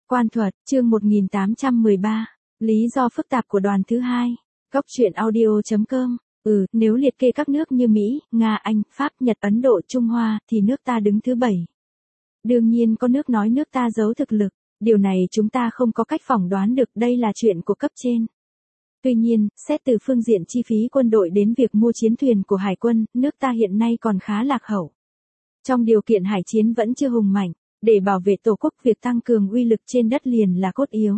Quan thuật, chương 1813. Lý do phức tạp của đoàn thứ hai. Góc truyện audio.com. Nếu liệt kê các nước như Mỹ, Nga, Anh, Pháp, Nhật, Ấn Độ, Trung Hoa, thì nước ta đứng thứ 7. Đương nhiên có nước nói nước ta giấu thực lực. Điều này chúng ta không có cách phỏng đoán được, đây là chuyện của cấp trên. Tuy nhiên, xét từ phương diện chi phí quân đội đến việc mua chiến thuyền của Hải quân, nước ta hiện nay còn khá lạc hậu. Trong điều kiện hải chiến vẫn chưa hùng mạnh, để bảo vệ Tổ quốc, việc tăng cường uy lực trên đất liền là cốt yếu.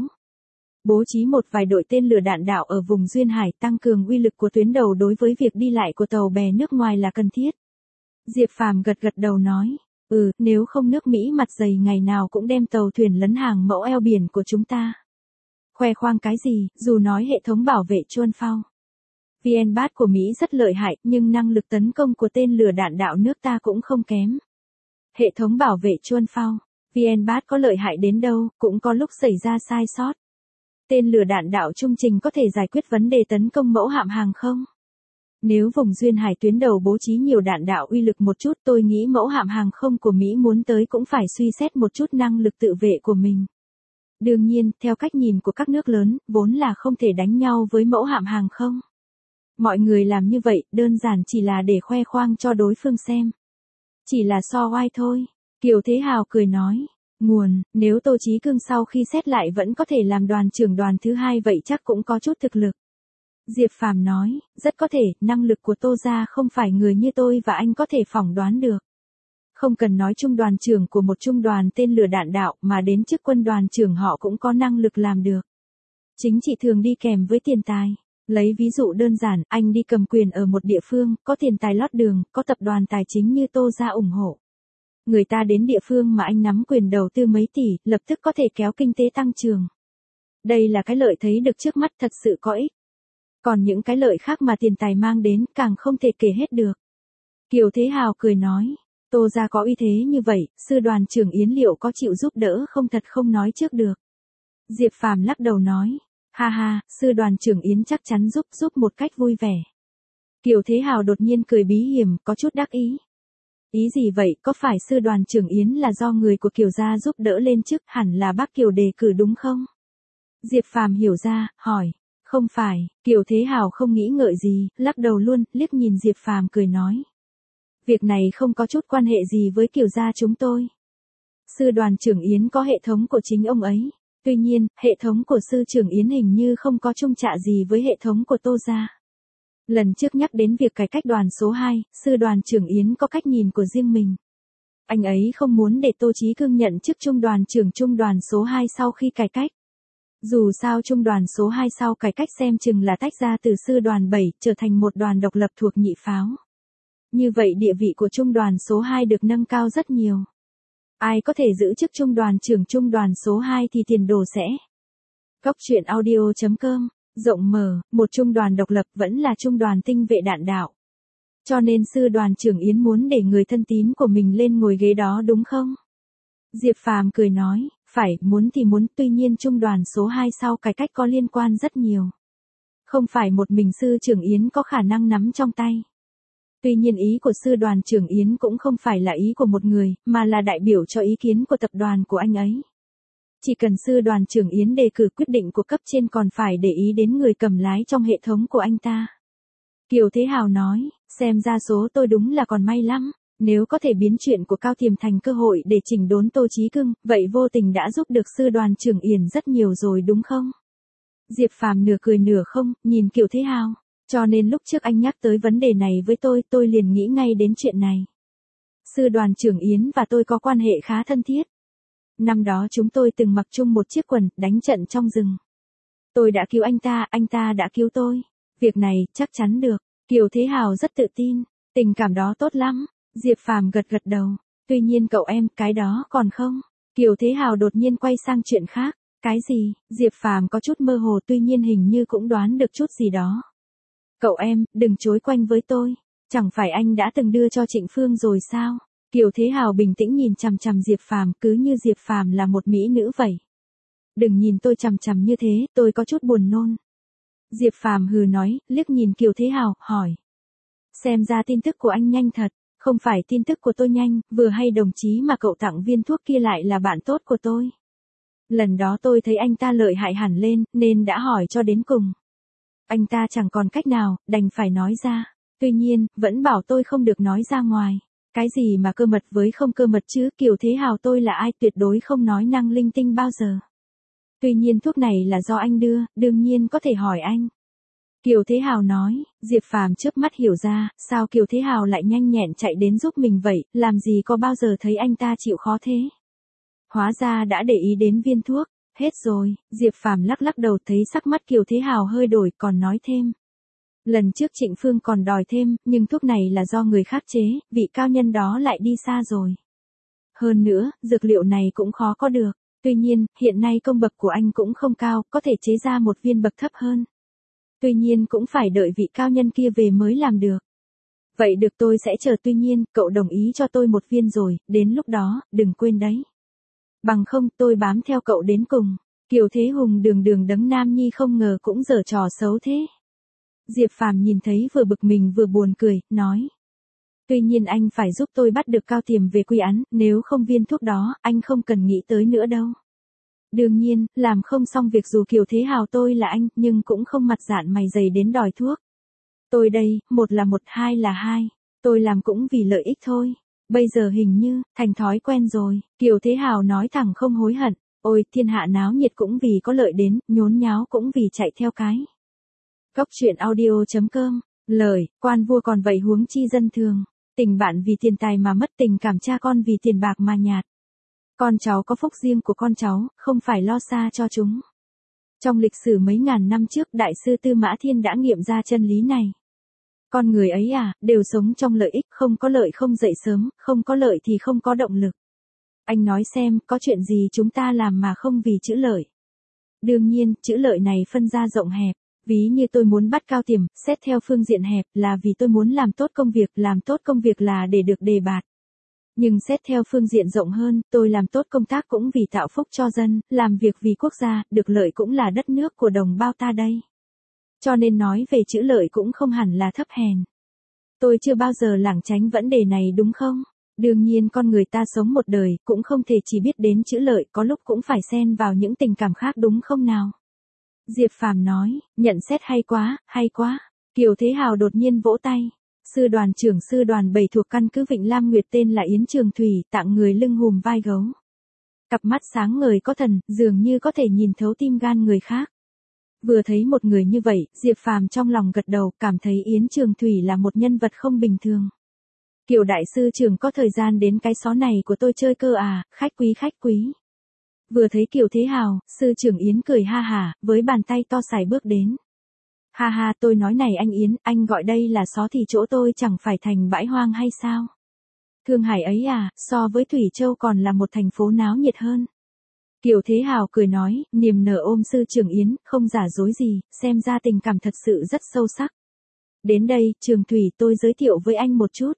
Bố trí một vài đội tên lửa đạn đạo ở vùng duyên hải tăng cường uy lực của tuyến đầu đối với việc đi lại của tàu bè nước ngoài là cần thiết. Diệp Phàm gật đầu nói, nếu không nước Mỹ mặt dày ngày nào cũng đem tàu thuyền lấn hàng mẫu eo biển của chúng ta. Khoe khoang cái gì, dù nói hệ thống bảo vệ Chuan Phao, VN-BAT của Mỹ rất lợi hại, nhưng năng lực tấn công của tên lửa đạn đạo nước ta cũng không kém. Hệ thống bảo vệ Chuan Phao, VN-BAT có lợi hại đến đâu, cũng có lúc xảy ra sai sót. Tên lửa đạn đạo trung trình có thể giải quyết vấn đề tấn công mẫu hạm hàng không? Nếu vùng duyên hải tuyến đầu bố trí nhiều đạn đạo uy lực một chút, tôi nghĩ mẫu hạm hàng không của Mỹ muốn tới cũng phải suy xét một chút năng lực tự vệ của mình. Đương nhiên, theo cách nhìn của các nước lớn, vốn là không thể đánh nhau với mẫu hạm hàng không. Mọi người làm như vậy, đơn giản chỉ là để khoe khoang cho đối phương xem. Chỉ là so oai thôi. Kiều Thế Hào cười nói. Nguồn, nếu Tô Chí Cương sau khi xét lại vẫn có thể làm đoàn trưởng đoàn thứ hai vậy chắc cũng có chút thực lực. Diệp Phàm nói, rất có thể, năng lực của Tô gia không phải người như tôi và anh có thể phỏng đoán được. Không cần nói trung đoàn trưởng của một trung đoàn tên lửa đạn đạo mà đến chức quân đoàn trưởng họ cũng có năng lực làm được. Chính trị thường đi kèm với tiền tài. Lấy ví dụ đơn giản, anh đi cầm quyền ở một địa phương, có tiền tài lót đường, có tập đoàn tài chính như Tô gia ủng hộ. Người ta đến địa phương mà anh nắm quyền đầu tư mấy tỷ, lập tức có thể kéo kinh tế tăng trưởng. Đây là cái lợi thấy được trước mắt thật sự có ích. Còn những cái lợi khác mà tiền tài mang đến càng không thể kể hết được. Kiều Thế Hào cười nói, Tô gia có uy thế như vậy, sư đoàn trưởng Yến liệu có chịu giúp đỡ không, thật không nói trước được. Diệp Phàm lắc đầu nói, ha ha, sư đoàn trưởng Yến chắc chắn giúp một cách vui vẻ. Kiều Thế Hào đột nhiên cười bí hiểm, có chút đắc ý. Ý gì vậy, có phải sư đoàn trưởng Yến là do người của Kiều gia giúp đỡ lên chức, hẳn là bác Kiều đề cử đúng không? Diệp Phàm hiểu ra, hỏi, không phải. Kiều Thế Hào không nghĩ ngợi gì, lắc đầu luôn, liếc nhìn Diệp Phàm cười nói. Việc này không có chút quan hệ gì với Kiều gia chúng tôi. Sư đoàn trưởng Yến có hệ thống của chính ông ấy. Tuy nhiên, hệ thống của sư trưởng Yến hình như không có chung chạ gì với hệ thống của Tô gia. Lần trước nhắc đến việc cải cách đoàn số 2, sư đoàn trưởng Yến có cách nhìn của riêng mình. Anh ấy không muốn để Tô Chí Cương nhận chức trung đoàn trưởng trung đoàn số 2 sau khi cải cách. Dù sao trung đoàn số 2 sau cải cách xem chừng là tách ra từ sư đoàn 7, trở thành một đoàn độc lập thuộc nhị pháo. Như vậy địa vị của trung đoàn số 2 được nâng cao rất nhiều. Ai có thể giữ chức trung đoàn trưởng trung đoàn số 2 thì tiền đồ sẽ. Góc truyện audio.com. Rộng mở, một trung đoàn độc lập vẫn là trung đoàn tinh vệ đạn đạo. Cho nên sư đoàn trưởng Yến muốn để người thân tín của mình lên ngồi ghế đó đúng không? Diệp Phàm cười nói, phải, muốn thì muốn, tuy nhiên trung đoàn số 2 sau cải cách có liên quan rất nhiều. Không phải một mình sư trưởng Yến có khả năng nắm trong tay. Tuy nhiên ý của sư đoàn trưởng Yến cũng không phải là ý của một người, mà là đại biểu cho ý kiến của tập đoàn của anh ấy. Chỉ cần sư đoàn trưởng Yến đề cử quyết định của cấp trên còn phải để ý đến người cầm lái trong hệ thống của anh ta. Kiều Thế Hào nói, xem ra số tôi đúng là còn may lắm, nếu có thể biến chuyện của Cao Tiềm thành cơ hội để chỉnh đốn Tô Chí Cương, vậy vô tình đã giúp được sư đoàn trưởng Yến rất nhiều rồi đúng không? Diệp Phàm nửa cười nửa không, nhìn Kiều Thế Hào, cho nên lúc trước anh nhắc tới vấn đề này với tôi liền nghĩ ngay đến chuyện này. Sư đoàn trưởng Yến và tôi có quan hệ khá thân thiết. Năm đó chúng tôi từng mặc chung một chiếc quần, đánh trận trong rừng. Tôi đã cứu anh ta đã cứu tôi. Việc này, chắc chắn được. Kiều Thế Hào rất tự tin. Tình cảm đó tốt lắm. Diệp Phàm gật đầu. Tuy nhiên cậu em, cái đó còn không. Kiều Thế Hào đột nhiên quay sang chuyện khác. Cái gì? Diệp Phàm có chút mơ hồ tuy nhiên hình như cũng đoán được chút gì đó. Cậu em, đừng chối quanh với tôi. Chẳng phải anh đã từng đưa cho Trịnh Phương rồi sao? Kiều Thế Hào bình tĩnh nhìn chằm chằm Diệp Phàm, cứ như Diệp Phàm là một mỹ nữ vậy. Đừng nhìn tôi chằm chằm như thế, tôi có chút buồn nôn. Diệp Phàm hừ nói, liếc nhìn Kiều Thế Hào, hỏi. Xem ra tin tức của anh nhanh thật, không phải tin tức của tôi nhanh, vừa hay đồng chí mà cậu tặng viên thuốc kia lại là bạn tốt của tôi. Lần đó tôi thấy anh ta lợi hại hẳn lên, nên đã hỏi cho đến cùng. Anh ta chẳng còn cách nào, đành phải nói ra. Tuy nhiên, vẫn bảo tôi không được nói ra ngoài. Cái gì mà cơ mật với không cơ mật chứ, Kiều Thế Hào tôi là ai, tuyệt đối không nói năng linh tinh bao giờ. Tuy nhiên thuốc này là do anh đưa, đương nhiên có thể hỏi anh. Kiều Thế Hào nói, Diệp Phàm chớp mắt hiểu ra, sao Kiều Thế Hào lại nhanh nhẹn chạy đến giúp mình vậy, làm gì có bao giờ thấy anh ta chịu khó thế. Hóa ra đã để ý đến viên thuốc, hết rồi, Diệp Phàm lắc lắc đầu thấy sắc mắt Kiều Thế Hào hơi đổi còn nói thêm. Lần trước Trịnh Phương còn đòi thêm, nhưng thuốc này là do người khác chế, vị cao nhân đó lại đi xa rồi. Hơn nữa, dược liệu này cũng khó có được, tuy nhiên, hiện nay công bậc của anh cũng không cao, có thể chế ra một viên bậc thấp hơn. Tuy nhiên cũng phải đợi vị cao nhân kia về mới làm được. Vậy được tôi sẽ chờ, tuy nhiên, cậu đồng ý cho tôi một viên rồi, đến lúc đó, đừng quên đấy. Bằng không tôi bám theo cậu đến cùng. Kiều Thế Hùng đường đường đấng nam nhi không ngờ cũng giở trò xấu thế. Diệp Phàm nhìn thấy vừa bực mình vừa buồn cười, nói. Tuy nhiên anh phải giúp tôi bắt được Cao Tiềm về quy án, nếu không viên thuốc đó, anh không cần nghĩ tới nữa đâu. Đương nhiên, làm không xong việc dù Kiều Thế Hào tôi là anh, nhưng cũng không mặt dạn mày dày đến đòi thuốc. Tôi đây, một là một, hai là hai. Tôi làm cũng vì lợi ích thôi. Bây giờ hình như, thành thói quen rồi. Kiều Thế Hào nói thẳng không hối hận. Ôi, thiên hạ náo nhiệt cũng vì có lợi đến, nhốn nháo cũng vì chạy theo cái. Góc truyện audio.com. Lời, quan vua còn vậy huống chi dân thường. Tình bạn vì tiền tài mà mất, tình cảm cha con vì tiền bạc mà nhạt. Con cháu có phúc riêng của con cháu, không phải lo xa cho chúng. Trong lịch sử mấy ngàn năm trước, Đại sư Tư Mã Thiên đã nghiệm ra chân lý này. Con người ấy đều sống trong lợi ích, không có lợi không dậy sớm, không có lợi thì không có động lực. Anh nói xem, có chuyện gì chúng ta làm mà không vì chữ lợi? Đương nhiên, chữ lợi này phân ra rộng hẹp. Ví như tôi muốn bắt Cao Tiềm, xét theo phương diện hẹp là vì tôi muốn làm tốt công việc là để được đề bạt. Nhưng xét theo phương diện rộng hơn, tôi làm tốt công tác cũng vì tạo phúc cho dân, làm việc vì quốc gia, được lợi cũng là đất nước của đồng bào ta đây. Cho nên nói về chữ lợi cũng không hẳn là thấp hèn. Tôi chưa bao giờ lảng tránh vấn đề này đúng không? Đương nhiên con người ta sống một đời, cũng không thể chỉ biết đến chữ lợi, có lúc cũng phải xen vào những tình cảm khác đúng không nào? Diệp Phàm nói, nhận xét hay quá, hay quá. Kiều Thế Hào đột nhiên vỗ tay. Sư đoàn trưởng sư đoàn 7 thuộc căn cứ Vịnh Lam Nguyệt tên là Yến Trường Thủy, tạng người lưng hùm vai gấu. Cặp mắt sáng ngời có thần, dường như có thể nhìn thấu tim gan người khác. Vừa thấy một người như vậy, Diệp Phàm trong lòng gật đầu, cảm thấy Yến Trường Thủy là một nhân vật không bình thường. Kiều đại sư trưởng có thời gian đến cái xó này của tôi chơi cơ à, khách quý. Vừa thấy Kiều Thế Hào, sư trưởng Yến cười ha hả, với bàn tay to xài bước đến. Ha ha, tôi nói này anh Yến, anh gọi đây là xó thì chỗ tôi chẳng phải thành bãi hoang hay sao? Thương Hải ấy so với Thủy Châu còn là một thành phố náo nhiệt hơn. Kiều Thế Hào cười nói, niềm nở ôm sư trưởng Yến, không giả dối gì, xem ra tình cảm thật sự rất sâu sắc. Đến đây, Trường Thủy tôi giới thiệu với anh một chút.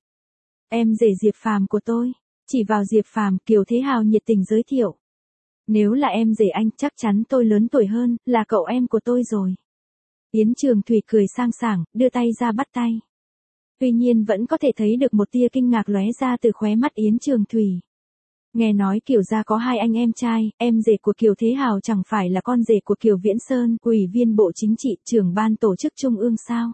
Em rể Diệp Phàm của tôi. Chỉ vào Diệp Phàm, Kiều Thế Hào nhiệt tình giới thiệu. Nếu là em rể anh, chắc chắn tôi lớn tuổi hơn, là cậu em của tôi rồi. Yến Trường Thủy cười sang sảng, đưa tay ra bắt tay. Tuy nhiên vẫn có thể thấy được một tia kinh ngạc lóe ra từ khóe mắt Yến Trường Thủy. Nghe nói Kiều gia có hai anh em trai, em rể của Kiều Thế Hào chẳng phải là con rể của Kiều Viễn Sơn, Ủy viên Bộ Chính trị, trưởng ban tổ chức Trung ương sao?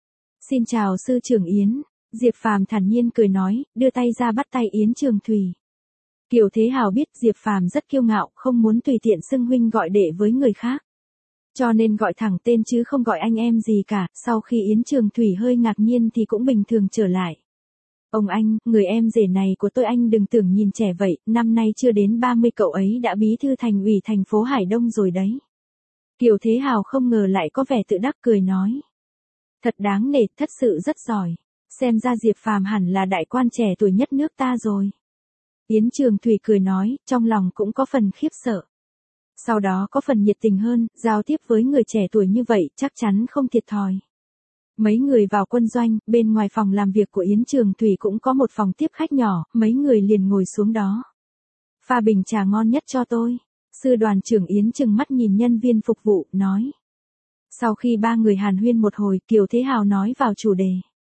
Xin chào sư trưởng Yến. Diệp Phàm thản nhiên cười nói, đưa tay ra bắt tay Yến Trường Thủy. Kiều Thế Hào biết Diệp Phàm rất kiêu ngạo, không muốn tùy tiện xưng huynh gọi đệ với người khác. Cho nên gọi thẳng tên chứ không gọi anh em gì cả, sau khi Yến Trường Thủy hơi ngạc nhiên thì cũng bình thường trở lại. Ông anh, người em rể này của tôi anh đừng tưởng nhìn trẻ vậy, năm nay chưa đến 30 cậu ấy đã bí thư thành ủy thành phố Hải Đông rồi đấy. Kiều Thế Hào không ngờ lại có vẻ tự đắc cười nói. Thật đáng nể, thật sự rất giỏi. Xem ra Diệp Phàm hẳn là đại quan trẻ tuổi nhất nước ta rồi. Yến Trường Thủy cười nói, trong lòng cũng có phần khiếp sợ. Sau đó có phần nhiệt tình hơn, giao tiếp với người trẻ tuổi như vậy chắc chắn không thiệt thòi. Mấy người vào quân doanh, bên ngoài phòng làm việc của Yến Trường Thủy cũng có một phòng tiếp khách nhỏ, mấy người liền ngồi xuống đó. Pha bình trà ngon nhất cho tôi. Sư đoàn trưởng Yến trừng mắt nhìn nhân viên phục vụ, nói. Sau khi ba người hàn huyên một hồi, Kiều Thế Hào nói vào chủ đề.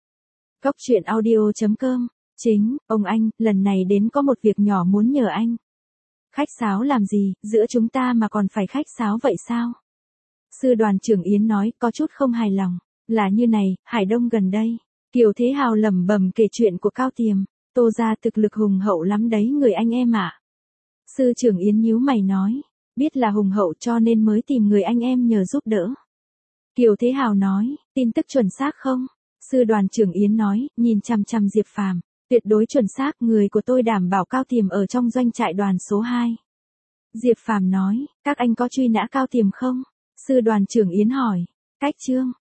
Góc truyện audio.com. Chính, ông anh, lần này đến có một việc nhỏ muốn nhờ anh. Khách sáo làm gì, giữa chúng ta mà còn phải khách sáo vậy sao? Sư đoàn trưởng Yến nói, có chút không hài lòng. Là như này, Hải Đông gần đây. Kiều Thế Hào lẩm bẩm kể chuyện của Cao Tiềm. Tô gia thực lực hùng hậu lắm đấy người anh em ạ. Sư trưởng Yến nhíu mày nói. Biết là hùng hậu cho nên mới tìm người anh em nhờ giúp đỡ. Kiều Thế Hào nói, tin tức chuẩn xác không? Sư đoàn trưởng Yến nói, nhìn chằm chằm Diệp Phàm, tuyệt đối chuẩn xác, người của tôi đảm bảo Cao Tiềm ở trong doanh trại đoàn số 2. Diệp Phàm nói, các anh có truy nã Cao Tiềm không? Sư đoàn trưởng Yến hỏi, cách chương.